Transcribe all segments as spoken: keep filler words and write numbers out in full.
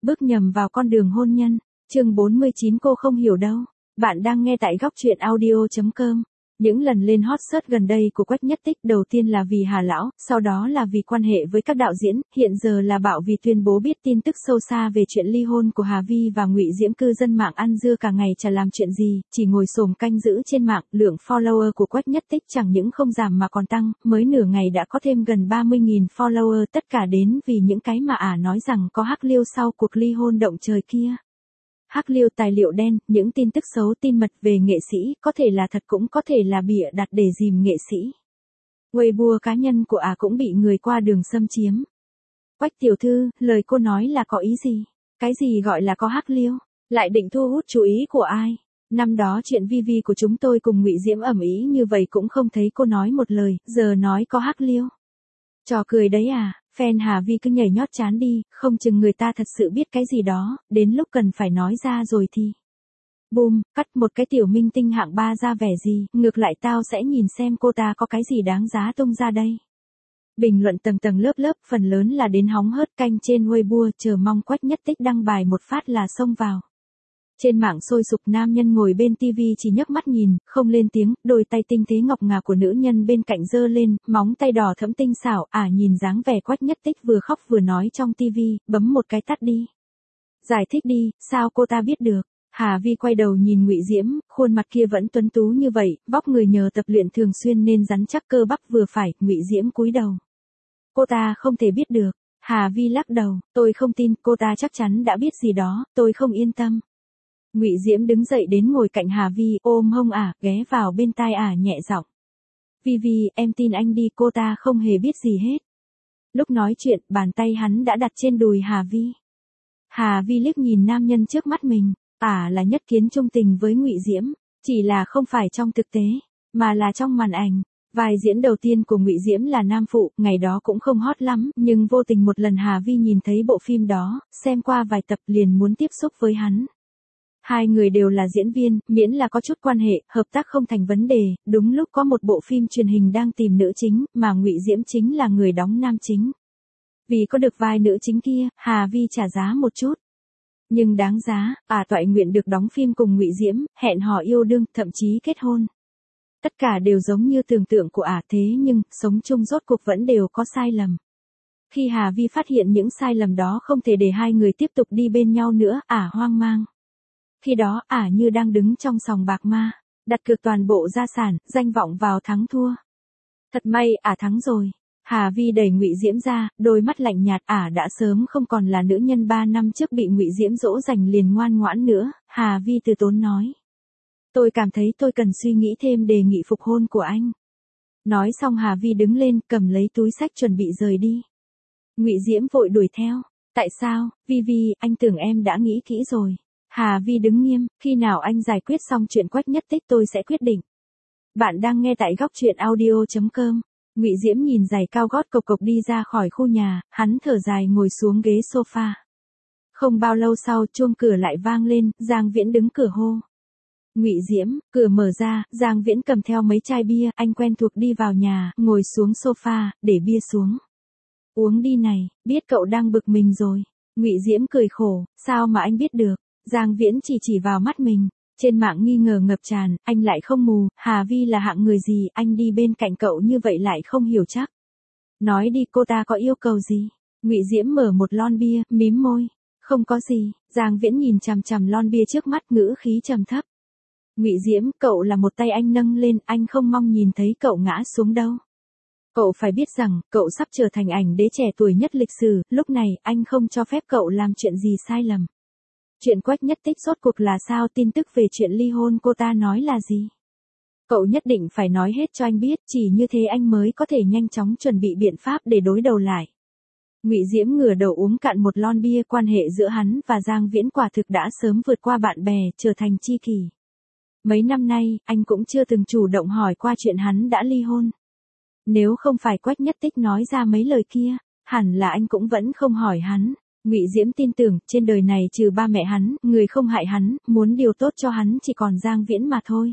Bước nhầm vào con đường hôn nhân. Chương bốn mươi chín cô không hiểu đâu. Bạn đang nghe tại góc truyện audio chấm com. Những lần lên hot search gần đây của Quách Nhất Tích đầu tiên là vì Hà Lão, sau đó là vì quan hệ với các đạo diễn, hiện giờ là Bảo vì tuyên bố biết tin tức sâu xa về chuyện ly hôn của Hà Vi và Ngụy Diễm. Cư dân mạng ăn dưa cả ngày chả làm chuyện gì, chỉ ngồi xổm canh giữ trên mạng. Lượng follower của Quách Nhất Tích chẳng những không giảm mà còn tăng, mới nửa ngày đã có thêm gần ba mươi nghìn follower, tất cả đến vì những cái mà ả nói rằng có hắc liêu sau cuộc ly hôn động trời kia. Hắc liêu tài liệu đen, những tin tức xấu tin mật về nghệ sĩ, có thể là thật cũng có thể là bịa đặt để dìm nghệ sĩ. Weibo cá nhân của ả cũng bị người qua đường xâm chiếm. Quách tiểu thư, lời cô nói là có ý gì? Cái gì gọi là có hắc liêu? Lại định thu hút chú ý của ai? Năm đó chuyện Vi Vi của chúng tôi cùng Ngụy Diễm ầm ĩ như vậy cũng không thấy cô nói một lời, giờ nói có hắc liêu. Trò cười đấy à? Fan Hà Vi cứ nhảy nhót chán đi, không chừng người ta thật sự biết cái gì đó, đến lúc cần phải nói ra rồi thì. Boom, cắt một cái tiểu minh tinh hạng ba ra vẻ gì, ngược lại tao sẽ nhìn xem cô ta có cái gì đáng giá tung ra đây. Bình luận tầng tầng lớp lớp, phần lớn là đến hóng hớt canh trên Weibo, chờ mong Quách Nhất Tích đăng bài một phát là xông vào. Trên mạng sôi sục, nam nhân ngồi bên tivi chỉ nhấc mắt nhìn, không lên tiếng, đôi tay tinh tế ngọc ngà của nữ nhân bên cạnh giơ lên, móng tay đỏ thẫm tinh xảo, ả à, nhìn dáng vẻ Quách Nhất Tích vừa khóc vừa nói trong tivi, bấm một cái tắt đi. Giải thích đi, sao cô ta biết được? Hà Vi quay đầu nhìn Ngụy Diễm, khuôn mặt kia vẫn tuấn tú như vậy, vóc người nhờ tập luyện thường xuyên nên rắn chắc cơ bắp vừa phải. Ngụy Diễm cúi đầu. Cô ta không thể biết được. Hà Vi lắc đầu, tôi không tin, cô ta chắc chắn đã biết gì đó, tôi không yên tâm. Ngụy Diễm đứng dậy đến ngồi cạnh Hà Vi, ôm hông ả, ghé vào bên tai ả nhẹ giọng. Vi Vi, em tin anh đi, cô ta không hề biết gì hết. Lúc nói chuyện, bàn tay hắn đã đặt trên đùi Hà Vi. Hà Vi liếc nhìn nam nhân trước mắt mình, ả là nhất kiến trung tình với Ngụy Diễm, chỉ là không phải trong thực tế, mà là trong màn ảnh. Vai diễn đầu tiên của Ngụy Diễm là nam phụ, ngày đó cũng không hot lắm, nhưng vô tình một lần Hà Vi nhìn thấy bộ phim đó, xem qua vài tập liền muốn tiếp xúc với hắn. Hai người đều là diễn viên, miễn là có chút quan hệ, hợp tác không thành vấn đề. Đúng lúc có một bộ phim truyền hình đang tìm nữ chính, mà Ngụy Diễm chính là người đóng nam chính. Vì có được vai nữ chính kia, Hà Vi trả giá một chút. Nhưng đáng giá, ả toại nguyện được đóng phim cùng Ngụy Diễm, hẹn hò yêu đương, thậm chí kết hôn. Tất cả đều giống như tưởng tượng của ả, thế nhưng, sống chung rốt cuộc vẫn đều có sai lầm. Khi Hà Vi phát hiện những sai lầm đó không thể để hai người tiếp tục đi bên nhau nữa, ả hoang mang. Khi đó, ả như đang đứng trong sòng bạc ma, đặt cược toàn bộ gia sản, danh vọng vào thắng thua. Thật may, ả thắng rồi. Hà Vi đẩy Ngụy Diễm ra, đôi mắt lạnh nhạt, ả đã sớm không còn là nữ nhân ba năm trước bị Ngụy Diễm dỗ dành liền ngoan ngoãn nữa. Hà Vi từ tốn nói. Tôi cảm thấy tôi cần suy nghĩ thêm đề nghị phục hôn của anh. Nói xong Hà Vi đứng lên, cầm lấy túi xách chuẩn bị rời đi. Ngụy Diễm vội đuổi theo. Tại sao, Vi Vi, anh tưởng em đã nghĩ kỹ rồi. Hà Vi đứng nghiêm, khi nào anh giải quyết xong chuyện Quách Nhất Tích tôi sẽ quyết định. Bạn đang nghe tại góc truyện audio chấm com. Ngụy Diễm nhìn giày cao gót cộc cộc đi ra khỏi khu nhà, hắn thở dài ngồi xuống ghế sofa. Không bao lâu sau, chuông cửa lại vang lên, Giang Viễn đứng cửa hô. Ngụy Diễm, cửa mở ra, Giang Viễn cầm theo mấy chai bia, anh quen thuộc đi vào nhà, ngồi xuống sofa, để bia xuống. Uống đi này, biết cậu đang bực mình rồi. Ngụy Diễm cười khổ, sao mà anh biết được? Giang Viễn chỉ chỉ vào mắt mình, trên mạng nghi ngờ ngập tràn, anh lại không mù, Hà Vi là hạng người gì, anh đi bên cạnh cậu như vậy lại không hiểu chắc. Nói đi, cô ta có yêu cầu gì? Ngụy Diễm mở một lon bia, mím môi, không có gì. Giang Viễn nhìn chằm chằm lon bia trước mắt, ngữ khí trầm thấp. Ngụy Diễm, cậu là một tay anh nâng lên, anh không mong nhìn thấy cậu ngã xuống đâu. Cậu phải biết rằng, cậu sắp trở thành ảnh đế trẻ tuổi nhất lịch sử, lúc này, anh không cho phép cậu làm chuyện gì sai lầm. Chuyện Quách Nhất Tích rốt cuộc là sao, tin tức về chuyện ly hôn cô ta nói là gì? Cậu nhất định phải nói hết cho anh biết, chỉ như thế anh mới có thể nhanh chóng chuẩn bị biện pháp để đối đầu lại. Ngụy Diễm ngửa đầu uống cạn một lon bia, quan hệ giữa hắn và Giang Viễn quả thực đã sớm vượt qua bạn bè, trở thành tri kỷ. Mấy năm nay, anh cũng chưa từng chủ động hỏi qua chuyện hắn đã ly hôn. Nếu không phải Quách Nhất Tích nói ra mấy lời kia, hẳn là anh cũng vẫn không hỏi hắn. Ngụy Diễm tin tưởng, trên đời này trừ ba mẹ hắn, người không hại hắn, muốn điều tốt cho hắn chỉ còn Giang Viễn mà thôi.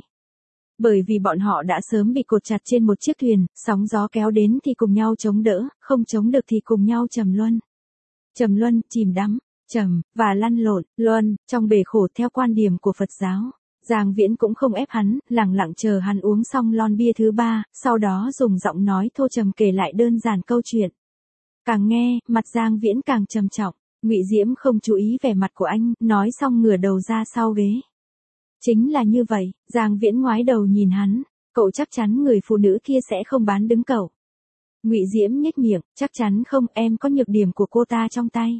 Bởi vì bọn họ đã sớm bị cột chặt trên một chiếc thuyền, sóng gió kéo đến thì cùng nhau chống đỡ, không chống được thì cùng nhau trầm luân. Trầm luân, chìm đắm. trầm, và lăn lộn, luân, trong bể khổ theo quan điểm của Phật giáo. Giang Viễn cũng không ép hắn, lặng lặng chờ hắn uống xong lon bia thứ ba, sau đó dùng giọng nói thô trầm kể lại đơn giản câu chuyện. Càng nghe, mặt Giang Viễn càng trầm trọng, Ngụy Diễm không chú ý vẻ mặt của anh, nói xong ngửa đầu ra sau ghế. Chính là như vậy, Giang Viễn ngoái đầu nhìn hắn, cậu chắc chắn người phụ nữ kia sẽ không bán đứng cậu. Ngụy Diễm nhếch miệng, chắc chắn không, em có nhược điểm của cô ta trong tay.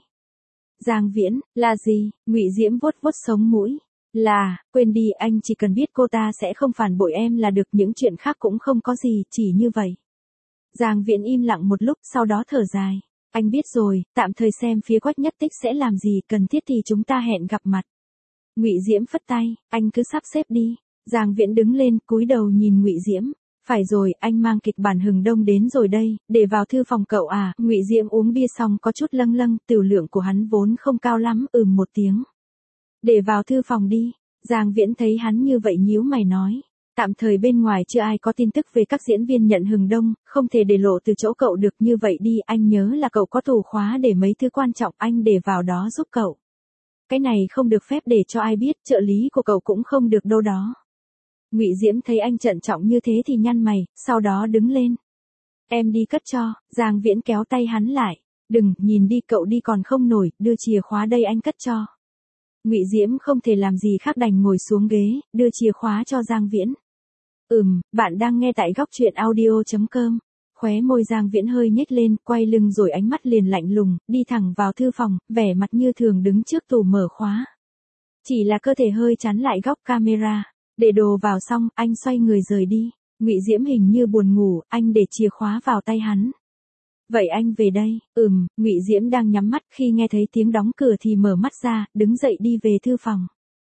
Giang Viễn, là gì? Ngụy Diễm vuốt vuốt sống mũi. Là, quên đi, anh chỉ cần biết cô ta sẽ không phản bội em là được, những chuyện khác cũng không có gì, chỉ như vậy. Giang Viễn im lặng một lúc, sau đó thở dài. Anh biết rồi, tạm thời xem phía Quách Nhất Tích sẽ làm gì, cần thiết thì chúng ta hẹn gặp mặt. Ngụy Diễm phất tay, anh cứ sắp xếp đi. Giang Viễn đứng lên, cúi đầu nhìn Ngụy Diễm. Phải rồi, anh mang kịch bản Hừng Đông đến rồi đây, để vào thư phòng cậu à. Ngụy Diễm uống bia xong có chút lâng lâng, tiểu lượng của hắn vốn không cao lắm, ừm một tiếng. Để vào thư phòng đi. Giang Viễn thấy hắn như vậy nhíu mày nói. Tạm thời bên ngoài chưa ai có tin tức về các diễn viên nhận Hừng Đông, không thể để lộ từ chỗ cậu được, như vậy đi, anh nhớ là cậu có tủ khóa để mấy thứ quan trọng, anh để vào đó giúp cậu. Cái này không được phép để cho ai biết, trợ lý của cậu cũng không được đâu đó. Ngụy Diễm thấy anh trân trọng như thế thì nhăn mày, sau đó đứng lên. Em đi cất cho. Giang Viễn kéo tay hắn lại. Đừng, nhìn đi, cậu đi còn không nổi, đưa chìa khóa đây anh cất cho. Ngụy Diễm không thể làm gì khác đành ngồi xuống ghế, đưa chìa khóa cho Giang Viễn. Ừm, bạn đang nghe tại góc truyện audio chấm com. Khóe môi Giang Viễn hơi nhếch lên, quay lưng rồi ánh mắt liền lạnh lùng, đi thẳng vào thư phòng, vẻ mặt như thường đứng trước tủ mở khóa. Chỉ là cơ thể hơi chắn lại góc camera. Để đồ vào xong, anh xoay người rời đi. Ngụy Diễm hình như buồn ngủ, anh để chìa khóa vào tay hắn. Vậy anh về đây. Ừm, Ngụy Diễm đang nhắm mắt, khi nghe thấy tiếng đóng cửa thì mở mắt ra, đứng dậy đi về thư phòng.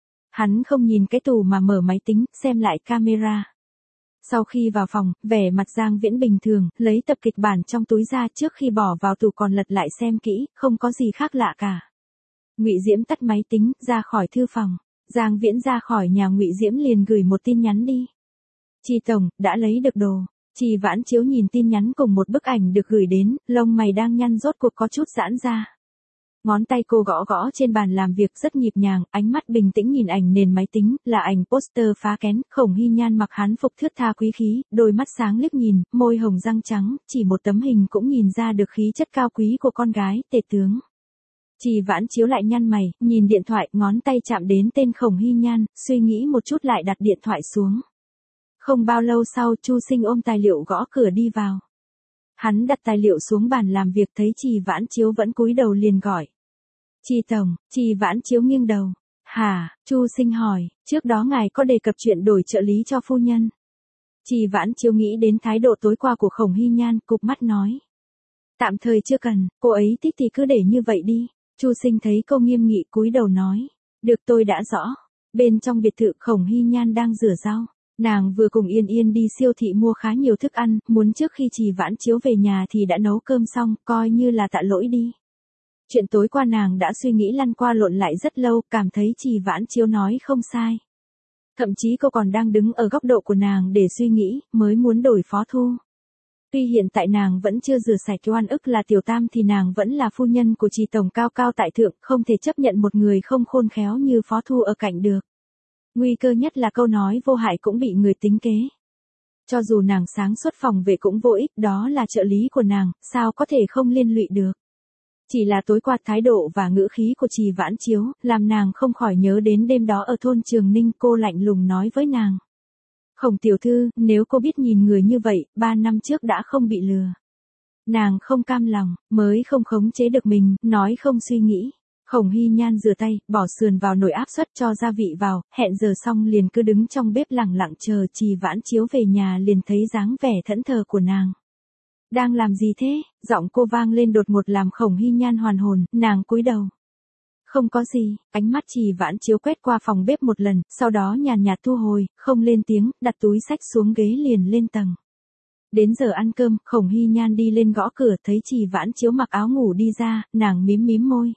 Hắn không nhìn cái tủ mà mở máy tính, xem lại camera. Sau khi vào phòng, vẻ mặt Giang Viễn bình thường, lấy tập kịch bản trong túi ra, trước khi bỏ vào tủ còn lật lại xem kỹ, không có gì khác lạ cả. Ngụy Diễm tắt máy tính, ra khỏi thư phòng. Giang Viễn ra khỏi nhà, Ngụy Diễm liền gửi một tin nhắn đi. Chị tổng, đã lấy được đồ. Chị Vãn Chiếu nhìn tin nhắn cùng một bức ảnh được gửi đến, lông mày đang nhăn rốt cuộc có chút giãn ra. Ngón tay cô gõ gõ trên bàn làm việc rất nhịp nhàng, ánh mắt bình tĩnh nhìn ảnh nền máy tính, là ảnh poster phá kén, Khổng Hy Nhan mặc hán phục thướt tha quý khí, đôi mắt sáng liếc nhìn, môi hồng răng trắng, chỉ một tấm hình cũng nhìn ra được khí chất cao quý của con gái, tể tướng. Chị Vãn Chiếu lại nhăn mày, nhìn điện thoại, ngón tay chạm đến tên Khổng Hy Nhan, suy nghĩ một chút lại đặt điện thoại xuống. Không bao lâu sau, Chu Sinh ôm tài liệu gõ cửa đi vào. Hắn đặt tài liệu xuống bàn làm việc, thấy chị Vãn Chiếu vẫn cúi đầu liền gọi. Chị tổng. Chị Vãn Chiếu nghiêng đầu. Hả? Chu Sinh hỏi, trước đó ngài có đề cập chuyện đổi trợ lý cho phu nhân. Chị Vãn Chiếu nghĩ đến thái độ tối qua của Khổng Hy Nhan, cụp mắt nói. Tạm thời chưa cần, cô ấy thích thì cứ để như vậy đi. Chu Sinh thấy cô nghiêm nghị cúi đầu nói. Được, tôi đã rõ. Bên trong biệt thự, Khổng Hy Nhan đang rửa rau. Nàng vừa cùng Yên Yên đi siêu thị mua khá nhiều thức ăn, muốn trước khi chị Vãn Chiếu về nhà thì đã nấu cơm xong, coi như là tạ lỗi đi. Chuyện tối qua nàng đã suy nghĩ lăn qua lộn lại rất lâu, cảm thấy chị Vãn Chiếu nói không sai. Thậm chí cô còn đang đứng ở góc độ của nàng để suy nghĩ, mới muốn đổi Phó Thu. Tuy hiện tại nàng vẫn chưa rửa sạch oan ức là Tiểu Tam thì nàng vẫn là phu nhân của chị tổng cao cao tại thượng, không thể chấp nhận một người không khôn khéo như Phó Thu ở cạnh được. Nguy cơ nhất là câu nói vô hại cũng bị người tính kế. Cho dù nàng sáng suốt phòng vệ cũng vô ích, đó là trợ lý của nàng, sao có thể không liên lụy được. Chỉ là tối qua thái độ và ngữ khí của chị Vãn Chiếu, làm nàng không khỏi nhớ đến đêm đó ở thôn Trường Ninh, cô lạnh lùng nói với nàng. Khổng tiểu thư, nếu cô biết nhìn người như vậy, ba năm trước đã không bị lừa. Nàng không cam lòng, mới không khống chế được mình, nói không suy nghĩ. Khổng Hy Nhan rửa tay, bỏ sườn vào nồi áp suất cho gia vị vào, hẹn giờ xong liền cứ đứng trong bếp lặng lặng chờ chị Vãn Chiếu về nhà, liền thấy dáng vẻ thẫn thờ của nàng. Đang làm gì thế? Giọng cô vang lên đột ngột làm Khổng Hy Nhan hoàn hồn, nàng cúi đầu. Không có gì, ánh mắt chị Vãn Chiếu quét qua phòng bếp một lần, sau đó nhàn nhạt thu hồi, không lên tiếng, đặt túi xách xuống ghế liền lên tầng. Đến giờ ăn cơm, Khổng Hy Nhan đi lên gõ cửa, thấy chị Vãn Chiếu mặc áo ngủ đi ra, nàng mím mím môi.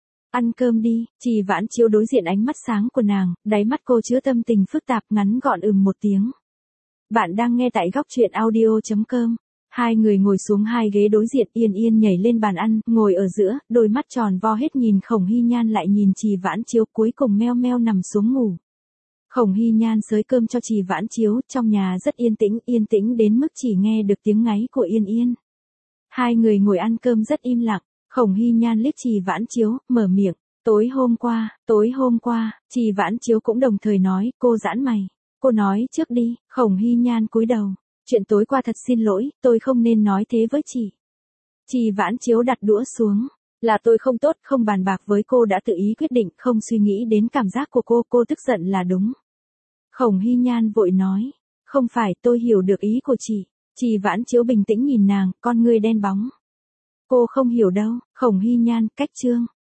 Ăn cơm đi. Chị Vãn Chiếu đối diện ánh mắt sáng của nàng, đáy mắt cô chứa tâm tình phức tạp, ngắn gọn ừm một tiếng. Bạn đang nghe tại góc truyện audio chấm com. Hai người ngồi xuống hai ghế đối diện, Yên Yên nhảy lên bàn ăn, ngồi ở giữa, đôi mắt tròn vo hết nhìn Khổng Hy Nhan lại nhìn Trì Vãn Chiếu, cuối cùng meo meo nằm xuống ngủ. Khổng Hy Nhan xới cơm cho Trì Vãn Chiếu, trong nhà rất yên tĩnh, yên tĩnh đến mức chỉ nghe được tiếng ngáy của Yên Yên. Hai người ngồi ăn cơm rất im lặng, Khổng Hy Nhan liếc Trì Vãn Chiếu, mở miệng, tối hôm qua, tối hôm qua, Trì Vãn Chiếu cũng đồng thời nói, cô giãn mày, cô nói trước đi. Khổng Hy Nhan cúi đầu, chuyện tối qua thật xin lỗi, tôi không nên nói thế với chị. Trì Vãn Chiếu đặt đũa xuống, là tôi không tốt, không bàn bạc với cô, đã tự ý quyết định, không suy nghĩ đến cảm giác của cô, cô tức giận là đúng. Khổng Hy Nhan vội nói, không phải, tôi hiểu được ý của chị. Trì Vãn Chiếu bình tĩnh nhìn nàng, con ngươi đen bóng. Cô không hiểu đâu. Khổng Hy Nhan, cách chương.